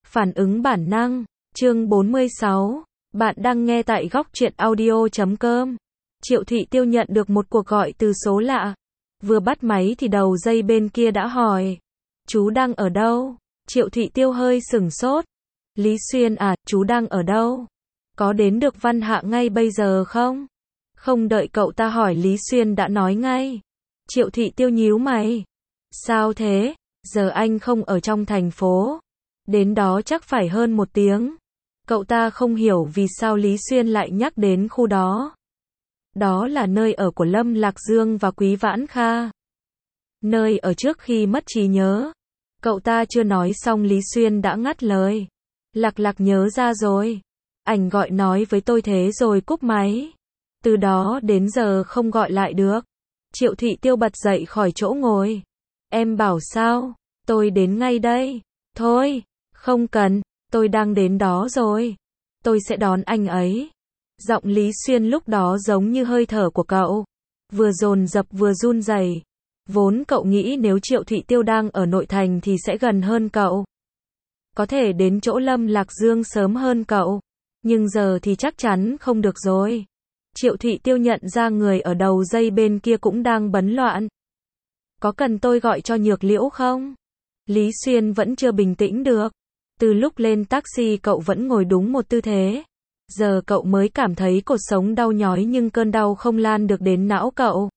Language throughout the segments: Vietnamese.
Phản ứng bản năng, chương 46. Bạn đang nghe tại góc truyện audio.com. Triệu Thị Tiêu nhận được một cuộc gọi từ số lạ. Vừa bắt máy thì đầu dây bên kia đã hỏi. Chú đang ở đâu? Triệu Thị Tiêu hơi sửng sốt. Lý Xuyên à, chú đang ở đâu? Có đến được Văn Hạ ngay bây giờ không? Không đợi cậu ta hỏi Lý Xuyên đã nói ngay. Triệu Thị Tiêu nhíu mày. Sao thế? Giờ anh không ở trong thành phố. Đến đó chắc phải hơn 1 tiếng. Cậu ta không hiểu vì sao Lý Xuyên lại nhắc đến khu đó. Đó là nơi ở của Lâm Lạc Dương và Quý Vãn Kha. Nơi ở trước khi mất trí nhớ. Cậu ta chưa nói xong Lý Xuyên đã ngắt lời. Lạc nhớ ra rồi. Ảnh gọi nói với tôi thế rồi cúp máy. Từ đó đến giờ không gọi lại được. Triệu Thị Tiêu bật dậy khỏi chỗ ngồi. Em bảo sao? Tôi đến ngay đây. Thôi, không cần, tôi đang đến đó rồi. Tôi sẽ đón anh ấy. Giọng Lý Xuyên lúc đó giống như hơi thở của cậu. Vừa dồn dập vừa run rẩy. Vốn cậu nghĩ nếu Triệu Thị Tiêu đang ở nội thành thì sẽ gần hơn cậu. Có thể đến chỗ Lâm Lạc Dương sớm hơn cậu. Nhưng giờ thì chắc chắn không được rồi. Triệu Thị Tiêu nhận ra người ở đầu dây bên kia cũng đang bấn loạn. Có cần tôi gọi cho Nhược Liễu không? Lý Xuyên vẫn chưa bình tĩnh được. Từ lúc lên taxi cậu vẫn ngồi đúng một tư thế. Giờ cậu mới cảm thấy cột sống đau nhói nhưng cơn đau không lan được đến não cậu.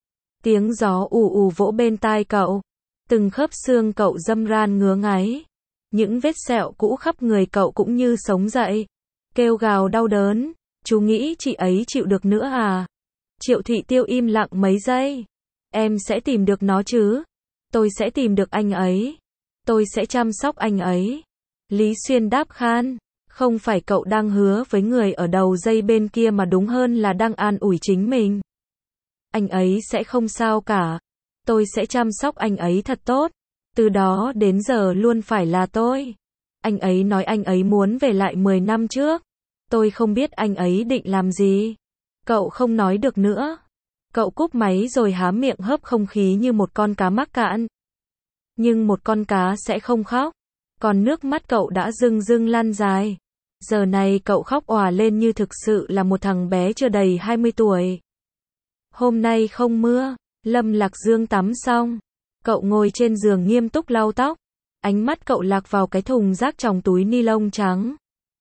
Tiếng gió ù ù vỗ bên tai cậu. Từng khớp xương cậu râm ran ngứa ngáy. Những vết sẹo cũ khắp người cậu cũng như sống dậy. Kêu gào đau đớn. Chú nghĩ chị ấy chịu được nữa à? Triệu Thị Tiêu im lặng mấy giây. Em sẽ tìm được nó chứ? Tôi sẽ tìm được anh ấy. Tôi sẽ chăm sóc anh ấy. Lý Xuyên đáp khan. Không phải cậu đang hứa với người ở đầu dây bên kia mà đúng hơn là đang an ủi chính mình. Anh ấy sẽ không sao cả. Tôi sẽ chăm sóc anh ấy thật tốt. Từ đó đến giờ luôn phải là tôi. Anh ấy nói anh ấy muốn về lại 10 năm trước. Tôi không biết anh ấy định làm gì. Cậu không nói được nữa. Cậu cúp máy rồi há miệng hớp không khí như một con cá mắc cạn. Nhưng một con cá sẽ không khóc. Còn nước mắt cậu đã rưng rưng lăn dài. Giờ này cậu khóc òa lên như thực sự là một thằng bé chưa đầy 20 tuổi. Hôm nay không mưa. Lâm Lạc Dương tắm xong. Cậu ngồi trên giường nghiêm túc lau tóc. Ánh mắt cậu lạc vào cái thùng rác trong túi ni lông trắng.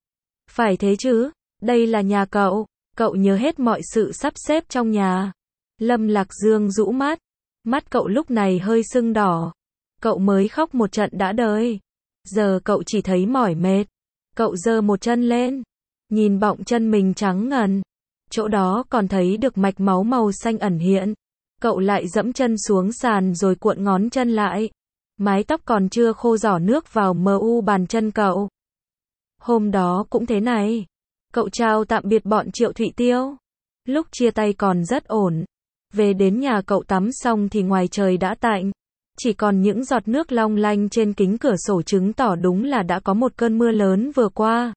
Phải thế chứ, đây là nhà cậu. Cậu nhớ hết mọi sự sắp xếp trong nhà. Lâm Lạc Dương rũ mắt. Mắt cậu lúc này hơi sưng đỏ. Cậu mới khóc một trận đã đời. Giờ cậu chỉ thấy mỏi mệt. Cậu giơ một chân lên. Nhìn bọng chân mình trắng ngần. Chỗ đó còn thấy được mạch máu màu xanh ẩn hiện. Cậu lại dẫm chân xuống sàn rồi cuộn ngón chân lại. Mái tóc còn chưa khô rỏ nước vào bàn chân cậu. Hôm đó cũng thế này. Cậu chào tạm biệt bọn Triệu Thị Tiêu. Lúc chia tay còn rất ổn. Về đến nhà cậu tắm xong thì ngoài trời đã tạnh. Chỉ còn những giọt nước long lanh trên kính cửa sổ chứng tỏ đúng là đã có một cơn mưa lớn vừa qua.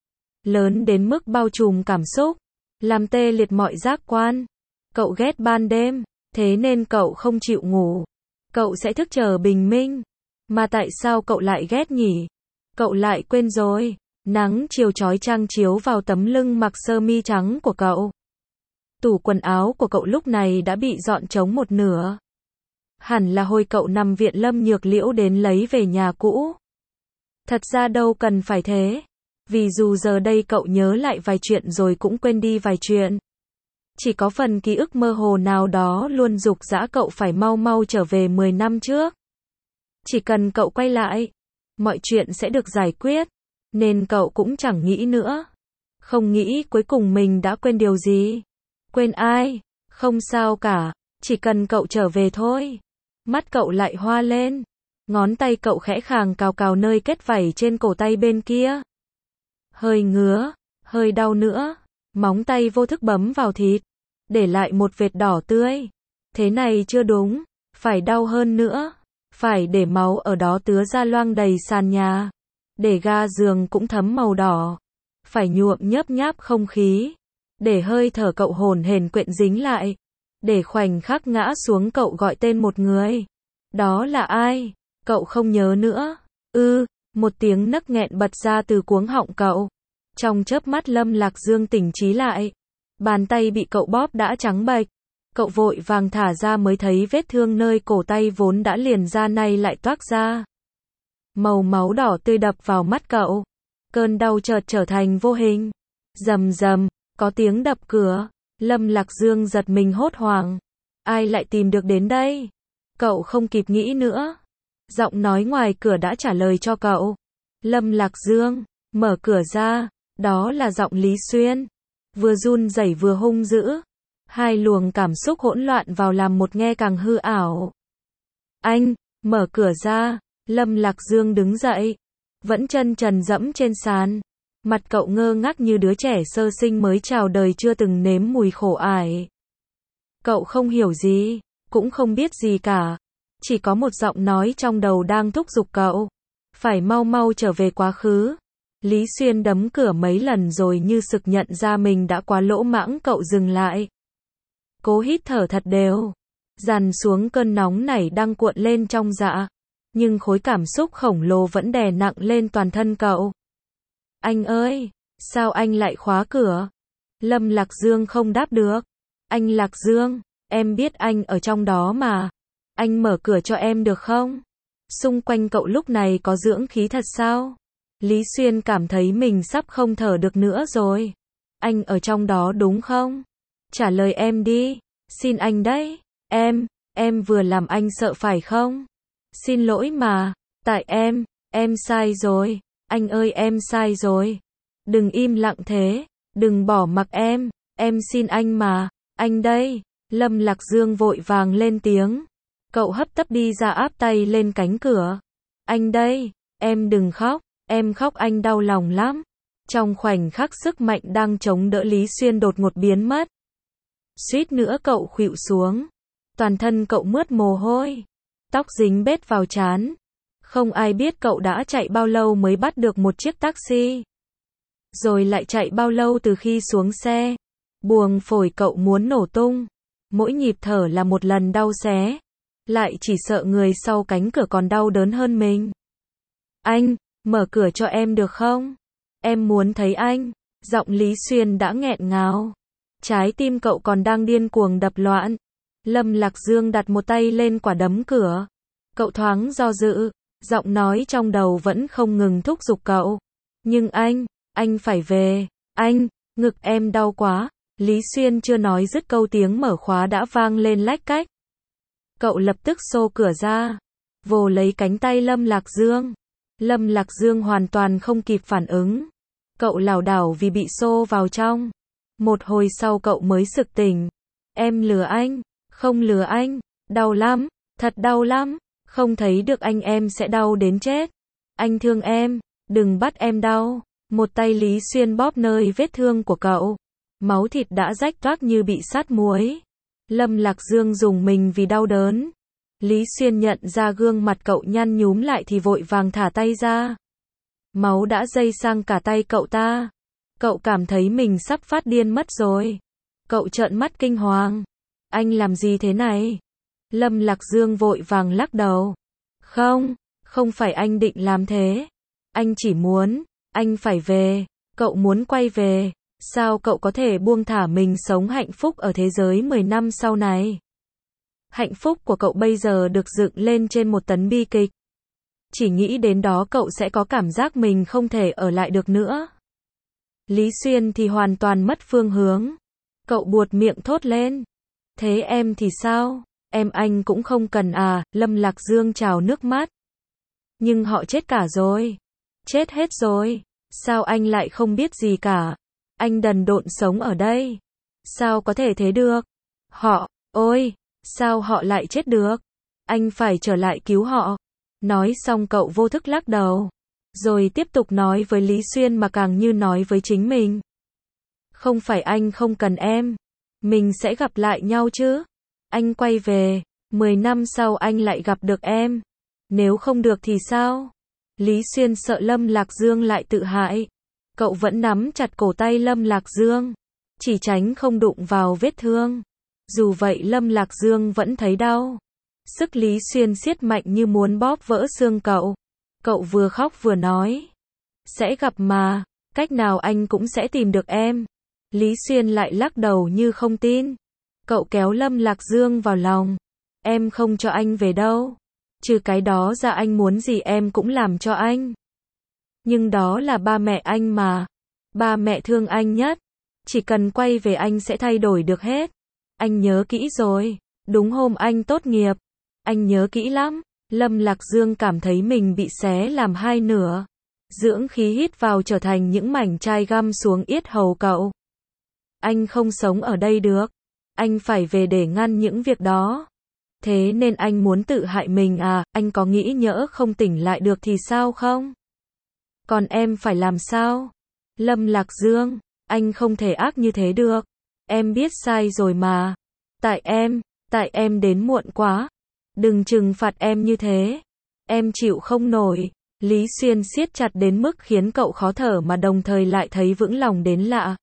Lớn đến mức bao trùm cảm xúc. Làm tê liệt mọi giác quan. Cậu ghét ban đêm. Thế nên cậu không chịu ngủ. Cậu sẽ thức chờ bình minh. Mà tại sao cậu lại ghét nhỉ? Cậu lại quên rồi. Nắng chiều chói chang chiếu vào tấm lưng mặc sơ mi trắng của cậu. Tủ quần áo của cậu lúc này đã bị dọn trống một nửa. Hẳn là hồi cậu nằm viện Lâm Nhược Liễu đến lấy về nhà cũ. Thật ra đâu cần phải thế. Vì dù giờ đây cậu nhớ lại vài chuyện rồi cũng quên đi vài chuyện. Chỉ có phần ký ức mơ hồ nào đó luôn giục giã cậu phải mau mau trở về 10 năm trước. Chỉ cần cậu quay lại, mọi chuyện sẽ được giải quyết. Nên cậu cũng chẳng nghĩ nữa. Không nghĩ cuối cùng mình đã quên điều gì. Quên ai? Không sao cả. Chỉ cần cậu trở về thôi. Mắt cậu lại hoa lên. Ngón tay cậu khẽ khàng cào cào nơi kết vảy trên cổ tay bên kia. Hơi ngứa, hơi đau nữa. Móng tay vô thức bấm vào thịt. Để lại một vệt đỏ tươi. Thế này chưa đúng. Phải đau hơn nữa. Phải để máu ở đó tứa ra loang đầy sàn nhà. Để ga giường cũng thấm màu đỏ. Phải nhuộm nhớp nháp không khí. Để hơi thở cậu hổn hển quện dính lại. Để khoảnh khắc ngã xuống cậu gọi tên một người. Đó là ai? Cậu không nhớ nữa. Một tiếng nấc nghẹn bật ra từ cuống họng cậu. Trong chớp mắt Lâm Lạc Dương tỉnh trí lại. Bàn tay bị cậu bóp đã trắng bệch. Cậu vội vàng thả ra mới thấy vết thương nơi cổ tay vốn đã liền ra nay lại toác ra. Màu máu đỏ tươi đập vào mắt cậu. Cơn đau chợt trở thành vô hình. Rầm rầm, có tiếng đập cửa. Lâm Lạc Dương giật mình hốt hoảng. Ai lại tìm được đến đây? Cậu không kịp nghĩ nữa. Giọng nói ngoài cửa đã trả lời cho cậu. Lâm Lạc Dương, mở cửa ra. Đó là giọng Lý Xuyên. Vừa run rẩy vừa hung dữ. Hai luồng cảm xúc hỗn loạn vào làm một nghe càng hư ảo. Anh, mở cửa ra. Lâm Lạc Dương đứng dậy. Vẫn chân trần dẫm trên sàn. Mặt cậu ngơ ngác như đứa trẻ sơ sinh mới chào đời chưa từng nếm mùi khổ ải. Cậu không hiểu gì, cũng không biết gì cả. Chỉ có một giọng nói trong đầu đang thúc giục cậu. Phải mau mau trở về quá khứ. Lý Xuyên đấm cửa mấy lần rồi như sực nhận ra mình đã quá lỗ mãng, cậu dừng lại. Cố hít thở thật đều. Dằn xuống cơn nóng nảy đang cuộn lên trong dạ. Nhưng khối cảm xúc khổng lồ vẫn đè nặng lên toàn thân cậu. Anh ơi, sao anh lại khóa cửa? Lâm Lạc Dương không đáp được. Anh Lạc Dương, em biết anh ở trong đó mà. Anh mở cửa cho em được không? Xung quanh cậu lúc này có dưỡng khí thật sao? Lý Xuyên cảm thấy mình sắp không thở được nữa rồi. Anh ở trong đó đúng không? Trả lời em đi. Xin anh đấy. Em vừa làm anh sợ phải không? Xin lỗi mà. Tại em sai rồi. Anh ơi em sai rồi. Đừng im lặng thế. Đừng bỏ mặc em xin anh mà. Anh đây. Lâm Lạc Dương vội vàng lên tiếng. Cậu hấp tấp đi ra áp tay lên cánh cửa. Anh đây. Em đừng khóc. Em khóc anh đau lòng lắm. Trong khoảnh khắc sức mạnh đang chống đỡ Lý Xuyên đột ngột biến mất. Suýt nữa cậu khuỵu xuống. Toàn thân cậu mướt mồ hôi. Tóc dính bết vào trán. Không ai biết cậu đã chạy bao lâu mới bắt được một chiếc taxi. Rồi lại chạy bao lâu từ khi xuống xe. Buồng phổi cậu muốn nổ tung. Mỗi nhịp thở là một lần đau xé. Lại chỉ sợ người sau cánh cửa còn đau đớn hơn mình. Anh, mở cửa cho em được không? Em muốn thấy anh. Giọng Lý Xuyên đã nghẹn ngào. Trái tim cậu còn đang điên cuồng đập loạn. Lâm Lạc Dương đặt một tay lên quả đấm cửa. Cậu thoáng do dự. Giọng nói trong đầu vẫn không ngừng thúc giục cậu. Nhưng anh phải về. Anh, ngực em đau quá. Lý Xuyên chưa nói dứt câu tiếng mở khóa đã vang lên lách cách. Cậu lập tức xô cửa ra. Vồ lấy cánh tay Lâm Lạc Dương. Lâm Lạc Dương hoàn toàn không kịp phản ứng. Cậu lảo đảo vì bị xô vào trong. Một hồi sau cậu mới sực tỉnh. Em lừa anh. Không lừa anh. Đau lắm. Thật đau lắm. Không thấy được anh em sẽ đau đến chết. Anh thương em. Đừng bắt em đau. Một tay Lý Xuyên bóp nơi vết thương của cậu. Máu thịt đã rách toác như bị sát muối. Lâm Lạc Dương rùng mình vì đau đớn. Lý Xuyên nhận ra gương mặt cậu nhăn nhúm lại thì vội vàng thả tay ra. Máu đã dây sang cả tay cậu ta. Cậu cảm thấy mình sắp phát điên mất rồi. Cậu trợn mắt kinh hoàng. Anh làm gì thế này? Lâm Lạc Dương vội vàng lắc đầu. Không phải anh định làm thế. Anh chỉ muốn, anh phải về. Cậu muốn quay về. Sao cậu có thể buông thả mình sống hạnh phúc ở thế giới 10 năm sau này? Hạnh phúc của cậu bây giờ được dựng lên trên một tấn bi kịch. Chỉ nghĩ đến đó cậu sẽ có cảm giác mình không thể ở lại được nữa. Lý Xuyên thì hoàn toàn mất phương hướng. Cậu buột miệng thốt lên. Thế em thì sao? Anh cũng không cần à? Lâm Lạc Dương trào nước mắt. Nhưng họ chết cả rồi. Chết hết rồi. Sao anh lại không biết gì cả? Anh đần độn sống ở đây. Sao có thể thế được? Ôi, sao họ lại chết được? Anh phải trở lại cứu họ. Nói xong cậu vô thức lắc đầu. Rồi tiếp tục nói với Lý Xuyên mà càng như nói với chính mình. Không phải anh không cần em. Mình sẽ gặp lại nhau chứ. Anh quay về. 10 năm sau anh lại gặp được em. Nếu không được thì sao? Lý Xuyên sợ Lâm Lạc Dương lại tự hại. Cậu vẫn nắm chặt cổ tay Lâm Lạc Dương. Chỉ tránh không đụng vào vết thương. Dù vậy Lâm Lạc Dương vẫn thấy đau. Sức Lý Xuyên siết mạnh như muốn bóp vỡ xương cậu. Cậu vừa khóc vừa nói. Sẽ gặp mà, cách nào anh cũng sẽ tìm được em. Lý Xuyên lại lắc đầu như không tin. Cậu kéo Lâm Lạc Dương vào lòng. Em không cho anh về đâu. Trừ cái đó ra anh muốn gì em cũng làm cho anh. Nhưng đó là ba mẹ anh mà. Ba mẹ thương anh nhất. Chỉ cần quay về anh sẽ thay đổi được hết. Anh nhớ kỹ rồi. Đúng hôm anh tốt nghiệp. Anh nhớ kỹ lắm. Lâm Lạc Dương cảm thấy mình bị xé làm hai nửa. Dưỡng khí hít vào trở thành những mảnh chai găm xuống yết hầu cậu. Anh không sống ở đây được. Anh phải về để ngăn những việc đó. Thế nên anh muốn tự hại mình à, anh có nghĩ nhỡ không tỉnh lại được thì sao không? Còn em phải làm sao? Lâm Lạc Dương, anh không thể ác như thế được. Em biết sai rồi mà. Tại em đến muộn quá. Đừng trừng phạt em như thế. Em chịu không nổi. Lý Xuyên siết chặt đến mức khiến cậu khó thở mà đồng thời lại thấy vững lòng đến lạ.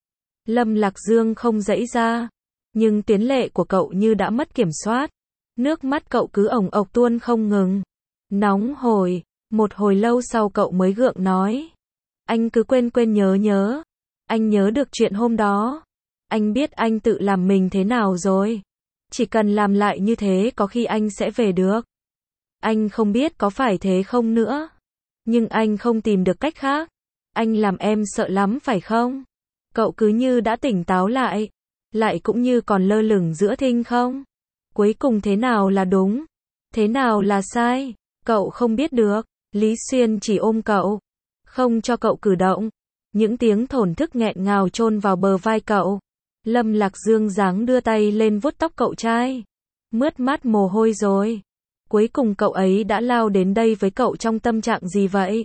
Lâm Lạc Dương không giãy ra. Nhưng tiến lệ của cậu như đã mất kiểm soát. Nước mắt cậu cứ ồng ộc tuôn không ngừng. Nóng hổi. Một hồi lâu sau cậu mới gượng nói. Anh cứ quên nhớ. Anh nhớ được chuyện hôm đó. Anh biết anh tự làm mình thế nào rồi. Chỉ cần làm lại như thế có khi anh sẽ về được. Anh không biết có phải thế không nữa. Nhưng anh không tìm được cách khác. Anh làm em sợ lắm phải không? Cậu cứ như đã tỉnh táo lại. Lại cũng như còn lơ lửng giữa thinh không? Cuối cùng thế nào là đúng? Thế nào là sai? Cậu không biết được. Lý Xuyên chỉ ôm cậu. Không cho cậu cử động. Những tiếng thổn thức nghẹn ngào chôn vào bờ vai cậu. Lâm Lạc Dương dáng đưa tay lên vuốt tóc cậu trai. Mướt mát mồ hôi rồi. Cuối cùng cậu ấy đã lao đến đây với cậu trong tâm trạng gì vậy?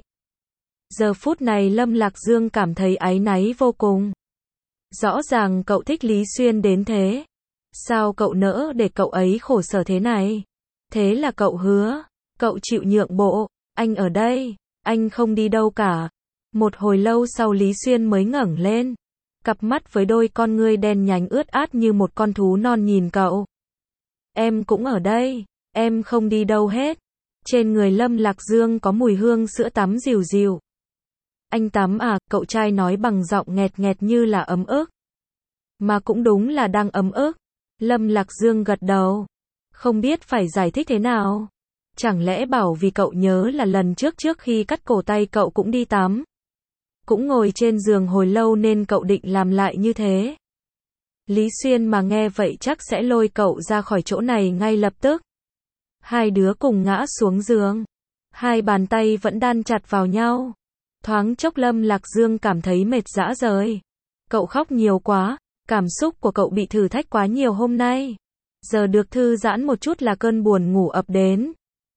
Giờ phút này Lâm Lạc Dương cảm thấy áy náy vô cùng. Rõ ràng cậu thích Lý Xuyên đến thế. Sao cậu nỡ để cậu ấy khổ sở thế này? Thế là cậu hứa. Cậu chịu nhượng bộ. Anh ở đây. Anh không đi đâu cả. Một hồi lâu sau Lý Xuyên mới ngẩng lên. Cặp mắt với đôi con ngươi đen nhánh ướt át như một con thú non nhìn cậu. Em cũng ở đây. Em không đi đâu hết. Trên người Lâm Lạc Dương có mùi hương sữa tắm dịu dịu. Anh tắm à, cậu trai nói bằng giọng nghẹt nghẹt như là ấm ức. Mà cũng đúng là đang ấm ức. Lâm Lạc Dương gật đầu. Không biết phải giải thích thế nào. Chẳng lẽ bảo vì cậu nhớ là lần trước khi cắt cổ tay cậu cũng đi tắm. Cũng ngồi trên giường hồi lâu nên cậu định làm lại như thế. Lý Xuyên mà nghe vậy chắc sẽ lôi cậu ra khỏi chỗ này ngay lập tức. Hai đứa cùng ngã xuống giường. Hai bàn tay vẫn đan chặt vào nhau. Thoáng chốc Lâm Lạc Dương cảm thấy mệt rã rời. Cậu khóc nhiều quá. Cảm xúc của cậu bị thử thách quá nhiều hôm nay. Giờ được thư giãn một chút là cơn buồn ngủ ập đến.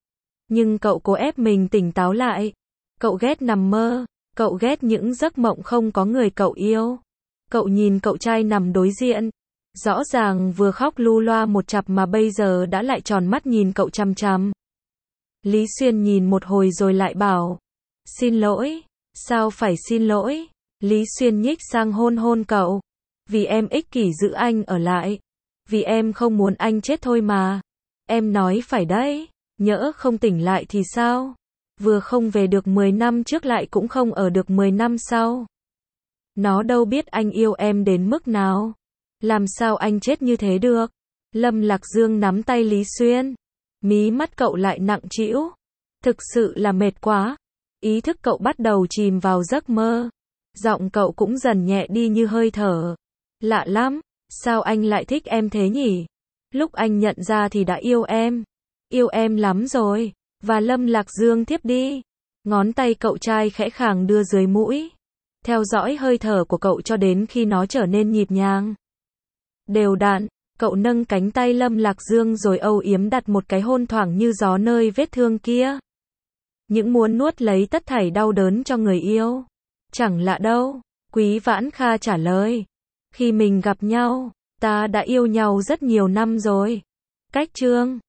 Nhưng cậu cố ép mình tỉnh táo lại. Cậu ghét nằm mơ. Cậu ghét những giấc mộng không có người cậu yêu. Cậu nhìn cậu trai nằm đối diện. Rõ ràng vừa khóc lu loa một chặp mà bây giờ đã lại tròn mắt nhìn cậu chằm chằm. Lý Xuyên nhìn một hồi rồi lại bảo. Xin lỗi. Sao phải xin lỗi? Lý Xuyên nhích sang hôn hôn cậu. Vì em ích kỷ giữ anh ở lại. Vì em không muốn anh chết thôi mà. Em nói phải đấy. Nhỡ không tỉnh lại thì sao? Vừa không về được 10 năm trước lại cũng không ở được 10 năm sau. Nó đâu biết anh yêu em đến mức nào. Làm sao anh chết như thế được? Lâm Lạc Dương nắm tay Lý Xuyên. Mí mắt cậu lại nặng trĩu. Thực sự là mệt quá. Ý thức cậu bắt đầu chìm vào giấc mơ. Giọng cậu cũng dần nhẹ đi như hơi thở. Lạ lắm. Sao anh lại thích em thế nhỉ? Lúc anh nhận ra thì đã yêu em. Yêu em lắm rồi. Và Lâm Lạc Dương thiếp đi. Ngón tay cậu trai khẽ khàng đưa dưới mũi. Theo dõi hơi thở của cậu cho đến khi nó trở nên nhịp nhàng. Đều đặn, cậu nâng cánh tay Lâm Lạc Dương rồi âu yếm đặt một cái hôn thoảng như gió nơi vết thương kia. Những muốn nuốt lấy tất thảy đau đớn cho người yêu. Chẳng lạ đâu, Quý Vãn Kha trả lời. Khi mình gặp nhau, ta đã yêu nhau rất nhiều năm rồi. Cách chương